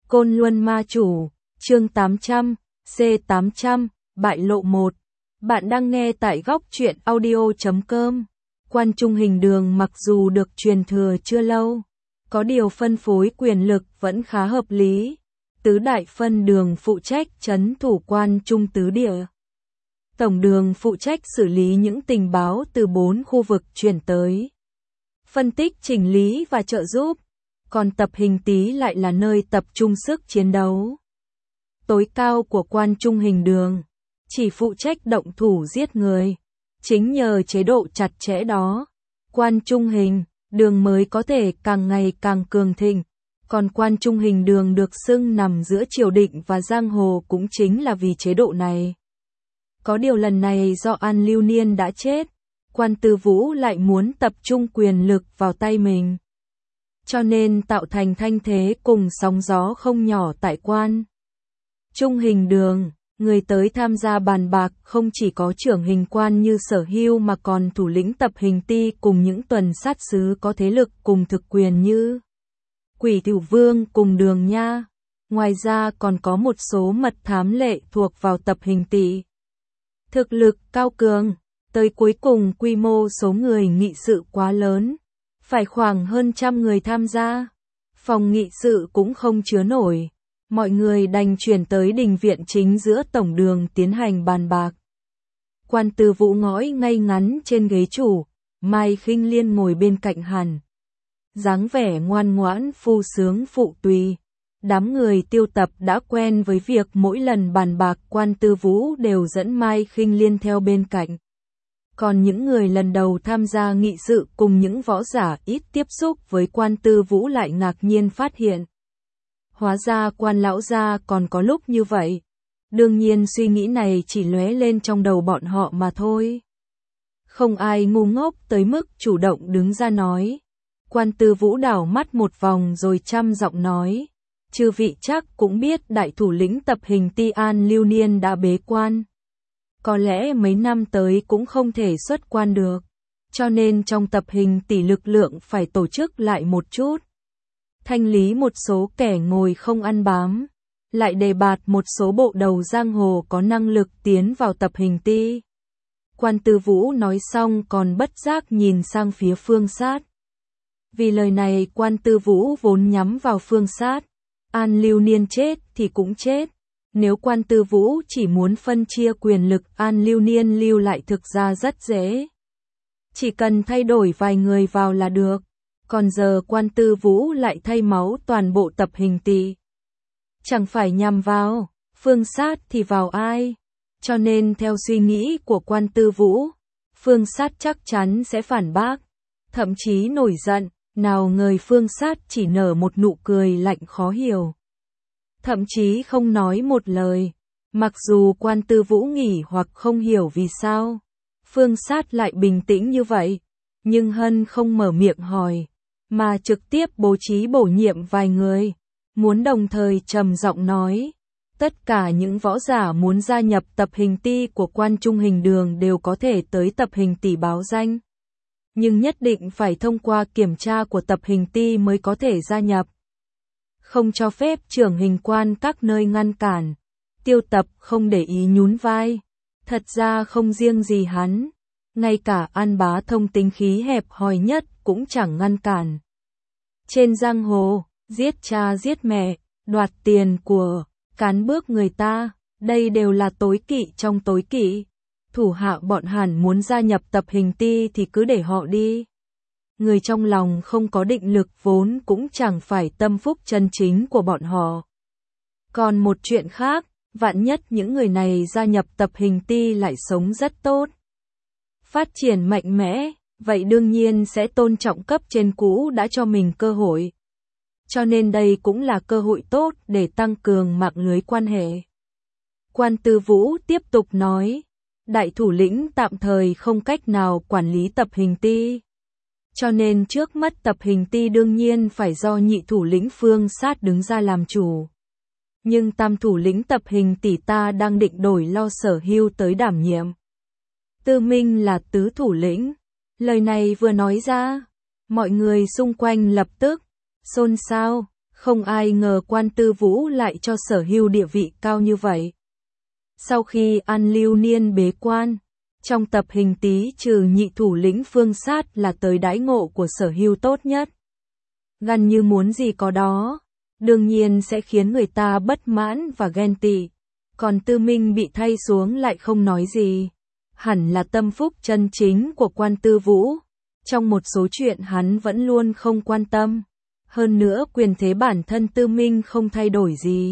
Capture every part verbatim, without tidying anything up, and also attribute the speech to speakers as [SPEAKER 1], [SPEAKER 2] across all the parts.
[SPEAKER 1] Côn Luân Ma Chủ, chương tám trăm, C tám trăm, bại lộ một. Bạn đang nghe tại góc truyện audio chấm com. Quan Trung Hình Đường mặc dù được truyền thừa chưa lâu, có điều phân phối quyền lực vẫn khá hợp lý. Tứ đại phân đường phụ trách trấn thủ Quan Trung tứ địa. Tổng đường phụ trách xử lý những tình báo từ bốn khu vực chuyển tới, phân tích chỉnh lý và trợ giúp. Còn tập Hình Tý lại là nơi tập trung sức chiến đấu tối cao của Quan Trung Hình Đường, chỉ phụ trách động thủ giết người. Chính nhờ chế độ chặt chẽ đó, Quan Trung Hình Đường mới có thể càng ngày càng cường thịnh. Còn Quan Trung Hình Đường được xưng nằm giữa triều đình và giang hồ cũng chính là vì chế độ này. Có điều lần này do An Lưu Niên đã chết, Quan Tư Vũ lại muốn tập trung quyền lực vào tay mình, cho nên tạo thành thanh thế cùng sóng gió không nhỏ tại Quan Trung Hình Đường. Người tới tham gia bàn bạc không chỉ có trưởng hình quan như Sở Hưu mà còn thủ lĩnh tập Hình Ti cùng những tuần sát sứ có thế lực cùng thực quyền như Quỷ Thửu Vương cùng Đường Nha. Ngoài ra còn có một số mật thám lệ thuộc vào tập Hình Ti. Thực lực cao cường, tới cuối cùng quy mô số người nghị sự quá lớn, phải khoảng hơn trăm người tham gia. Phòng nghị sự cũng không chứa nổi, mọi người đành chuyển tới đình viện chính giữa tổng đường tiến hành bàn bạc. Quan Tư Vũ ngồi ngay ngắn trên ghế chủ, Mai Khinh Liên ngồi bên cạnh hắn, dáng vẻ ngoan ngoãn phu sướng phụ tùy. Đám người Tiêu Tập đã quen với việc mỗi lần bàn bạc Quan Tư Vũ đều dẫn Mai Khinh Liên theo bên cạnh. Còn những người lần đầu tham gia nghị sự cùng những võ giả ít tiếp xúc với Quan Tư Vũ lại ngạc nhiên phát hiện, hóa ra Quan lão gia còn có lúc như vậy. Đương nhiên suy nghĩ này chỉ lóe lên trong đầu bọn họ mà thôi. Không ai ngu ngốc tới mức chủ động đứng ra nói. Quan Tư Vũ đảo mắt một vòng rồi trăm giọng nói, chư vị chắc cũng biết đại thủ lĩnh tập Hình Ti An Lưu Niên đã bế quan. Có lẽ mấy năm tới cũng không thể xuất quan được, cho nên trong tập Hình Tỷ lực lượng phải tổ chức lại một chút. Thanh lý một số kẻ ngồi không ăn bám, lại đề bạt một số bộ đầu giang hồ có năng lực tiến vào tập Hình Ti. Quan Tư Vũ nói xong còn bất giác nhìn sang phía Phương Sát. Vì lời này Quan Tư Vũ vốn nhắm vào Phương Sát, An Lưu Niên chết thì cũng chết. Nếu Quan Tư Vũ chỉ muốn phân chia quyền lực An Lưu Niên lưu lại thực ra rất dễ. Chỉ cần thay đổi vài người vào là được. Còn giờ Quan Tư Vũ lại thay máu toàn bộ tập Hình Ti. Chẳng phải nhằm vào Phương Sát thì vào ai? Cho nên theo suy nghĩ của Quan Tư Vũ, Phương Sát chắc chắn sẽ phản bác, thậm chí nổi giận. Nào ngờ Phương Sát chỉ nở một nụ cười lạnh khó hiểu, thậm chí không nói một lời. Mặc dù Quan Tư Vũ nghỉ hoặc không hiểu vì sao Phương Sát lại bình tĩnh như vậy, nhưng Hân không mở miệng hỏi, mà trực tiếp bố trí bổ nhiệm vài người, muốn đồng thời trầm giọng nói, tất cả những võ giả muốn gia nhập tập Hình Ti của Quan Trung Hình Đường đều có thể tới tập Hình Tỷ báo danh, nhưng nhất định phải thông qua kiểm tra của tập Hình Ti mới có thể gia nhập. Không cho phép trưởng hình quan các nơi ngăn cản. Tiêu Tập không để ý nhún vai. Thật ra không riêng gì hắn, ngay cả An Bá Thông tính khí hẹp hòi nhất cũng chẳng ngăn cản. Trên giang hồ, giết cha giết mẹ, đoạt tiền của, cán bước người ta, đây đều là tối kỵ trong tối kỵ. Thủ hạ bọn hẳn muốn gia nhập tập Hình Ti thì cứ để họ đi. Người trong lòng không có định lực vốn cũng chẳng phải tâm phúc chân chính của bọn họ. Còn một chuyện khác, vạn nhất những người này gia nhập tập Hình Ti lại sống rất tốt, phát triển mạnh mẽ, vậy đương nhiên sẽ tôn trọng cấp trên cũ đã cho mình cơ hội. Cho nên đây cũng là cơ hội tốt để tăng cường mạng lưới quan hệ. Quan Tư Vũ tiếp tục nói, đại thủ lĩnh tạm thời không cách nào quản lý tập Hình Ti, cho nên trước mắt tập Hình Ti đương nhiên phải do nhị thủ lĩnh Phương Sát đứng ra làm chủ. Nhưng tam thủ lĩnh tập Hình Tỷ ta đang định đổi Lo Sở Hưu tới đảm nhiệm. Tư Minh là tứ thủ lĩnh. Lời này vừa nói ra, mọi người xung quanh lập tức xôn xao, Không ai ngờ Quan Tư Vũ lại cho Sở Hưu địa vị cao như vậy. Sau khi An Lưu Niên bế quan, trong tập hình tí trừ nhị thủ lĩnh Phương Sát là tới đãi ngộ của Sở Hưu tốt nhất. Gần như muốn gì có đó, đương nhiên sẽ khiến người ta bất mãn và ghen tị. Còn Tư Minh bị thay xuống lại không nói gì. Hẳn là tâm phúc chân chính của Quan Tư Vũ. Trong một số chuyện hắn vẫn luôn không quan tâm. Hơn nữa quyền thế bản thân Tư Minh không thay đổi gì.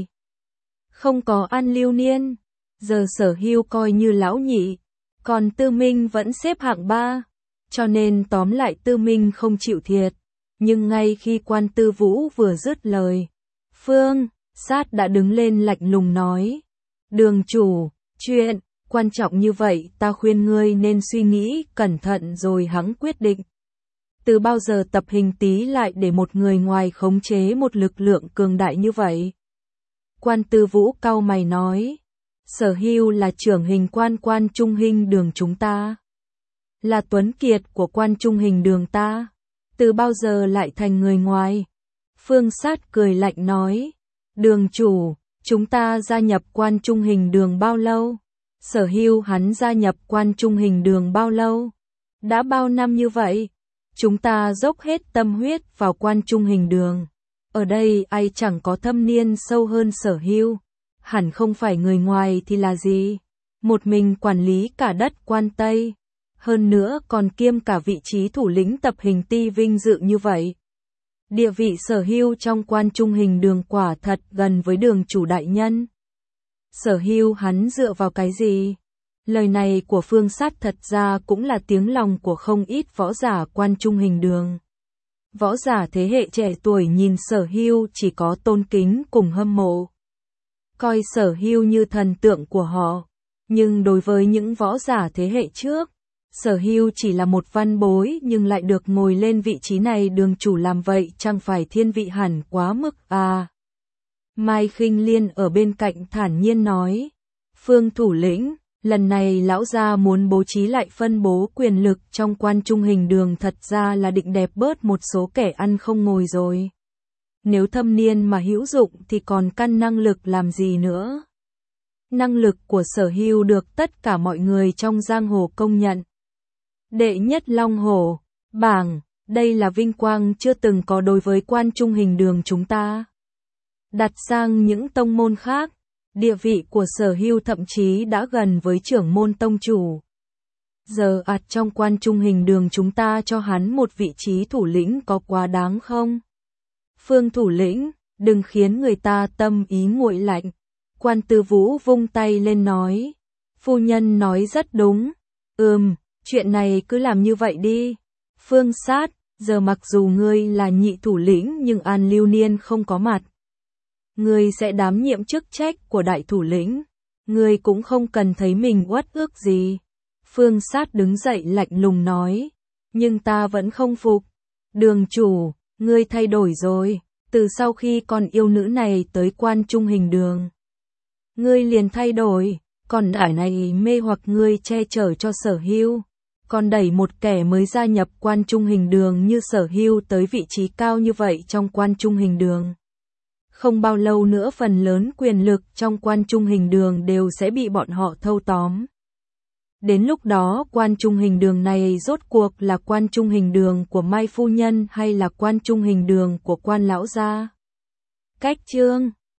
[SPEAKER 1] Không có An Lưu Niên, giờ Sở Hưu coi như lão nhị, còn Tư Minh vẫn xếp hạng ba. Cho nên tóm lại Tư Minh không chịu thiệt. Nhưng ngay khi Quan Tư Vũ vừa dứt lời, Phương Sát đã đứng lên lạnh lùng nói: Đường chủ, chuyện quan trọng như vậy ta khuyên ngươi nên suy nghĩ cẩn thận rồi hẵng quyết định. Từ bao giờ tập hình tí lại để một người ngoài khống chế một lực lượng cường đại như vậy? Quan Tư Vũ cau mày nói: Sở Hưu là trưởng hình quan Quan Trung Hình Đường chúng ta, là tuấn kiệt của Quan Trung Hình Đường ta, từ bao giờ lại thành người ngoài? Phương Sát cười lạnh nói: Đường chủ, chúng ta gia nhập Quan Trung Hình Đường bao lâu? Sở Hưu hắn gia nhập Quan Trung Hình Đường bao lâu? Đã bao năm như vậy? Chúng ta dốc hết tâm huyết vào Quan Trung Hình Đường. Ở đây ai chẳng có thâm niên sâu hơn Sở Hưu. Hẳn không phải người ngoài thì là gì? Một mình quản lý cả đất Quan Tây. Hơn nữa còn kiêm cả vị trí thủ lĩnh tập hình ti vinh dự như vậy. Địa vị Sở Hưu trong Quan Trung Hình Đường quả thật gần với đường chủ đại nhân. Sở Hưu hắn dựa vào cái gì? Lời này của Phương Sát thật ra cũng là tiếng lòng của không ít võ giả Quan Trung Hình Đường. Võ giả thế hệ trẻ tuổi nhìn Sở Hưu chỉ có tôn kính cùng hâm mộ. Coi Sở Hưu như thần tượng của họ. Nhưng đối với những võ giả thế hệ trước, Sở Hưu chỉ là một văn bối nhưng lại được ngồi lên vị trí này đường chủ làm vậy chẳng phải thiên vị hẳn quá mức à. Mai Khinh Liên ở bên cạnh thản nhiên nói: Phương thủ lĩnh, lần này lão gia muốn bố trí lại phân bố quyền lực trong Quan Trung Hình Đường thật ra là định đẹp bớt một số kẻ ăn không ngồi rồi. Nếu thâm niên mà hữu dụng thì còn căn năng lực làm gì nữa. Năng lực của Sở Hưu được tất cả mọi người trong giang hồ công nhận. Đệ nhất Long Hổ bảng, đây là vinh quang chưa từng có đối với Quan Trung Hình Đường chúng ta. Đặt sang những tông môn khác, địa vị của Sở Hưu thậm chí đã gần với trưởng môn tông chủ. Giờ ạt trong Quan Trung Hình Đường chúng ta cho hắn một vị trí thủ lĩnh có quá đáng không? Phương thủ lĩnh, đừng khiến người ta tâm ý nguội lạnh. Quan Tư Vũ vung tay lên nói: Phu nhân nói rất đúng. Ừm, chuyện này cứ làm như vậy đi. Phương Sát, giờ mặc dù ngươi là nhị thủ lĩnh nhưng An Lưu Niên không có mặt. Ngươi sẽ đảm nhiệm chức trách của đại thủ lĩnh. Ngươi cũng không cần thấy mình uất ức gì. Phương Sát đứng dậy lạnh lùng nói: Nhưng ta vẫn không phục. Đường chủ, ngươi thay đổi rồi. Từ sau khi con yêu nữ này tới Quan Trung Hình Đường, ngươi liền thay đổi. Còn ải này mê hoặc ngươi che chở cho Sở Hưu. Còn đẩy một kẻ mới gia nhập Quan Trung Hình Đường như Sở Hưu tới vị trí cao như vậy trong Quan Trung Hình Đường. Không bao lâu nữa phần lớn quyền lực trong Quan Trung Hình Đường đều sẽ bị bọn họ thâu tóm. Đến lúc đó Quan Trung Hình Đường này rốt cuộc là Quan Trung Hình Đường của Mai Phu Nhân hay là Quan Trung Hình Đường của Quan Lão gia? Cách chương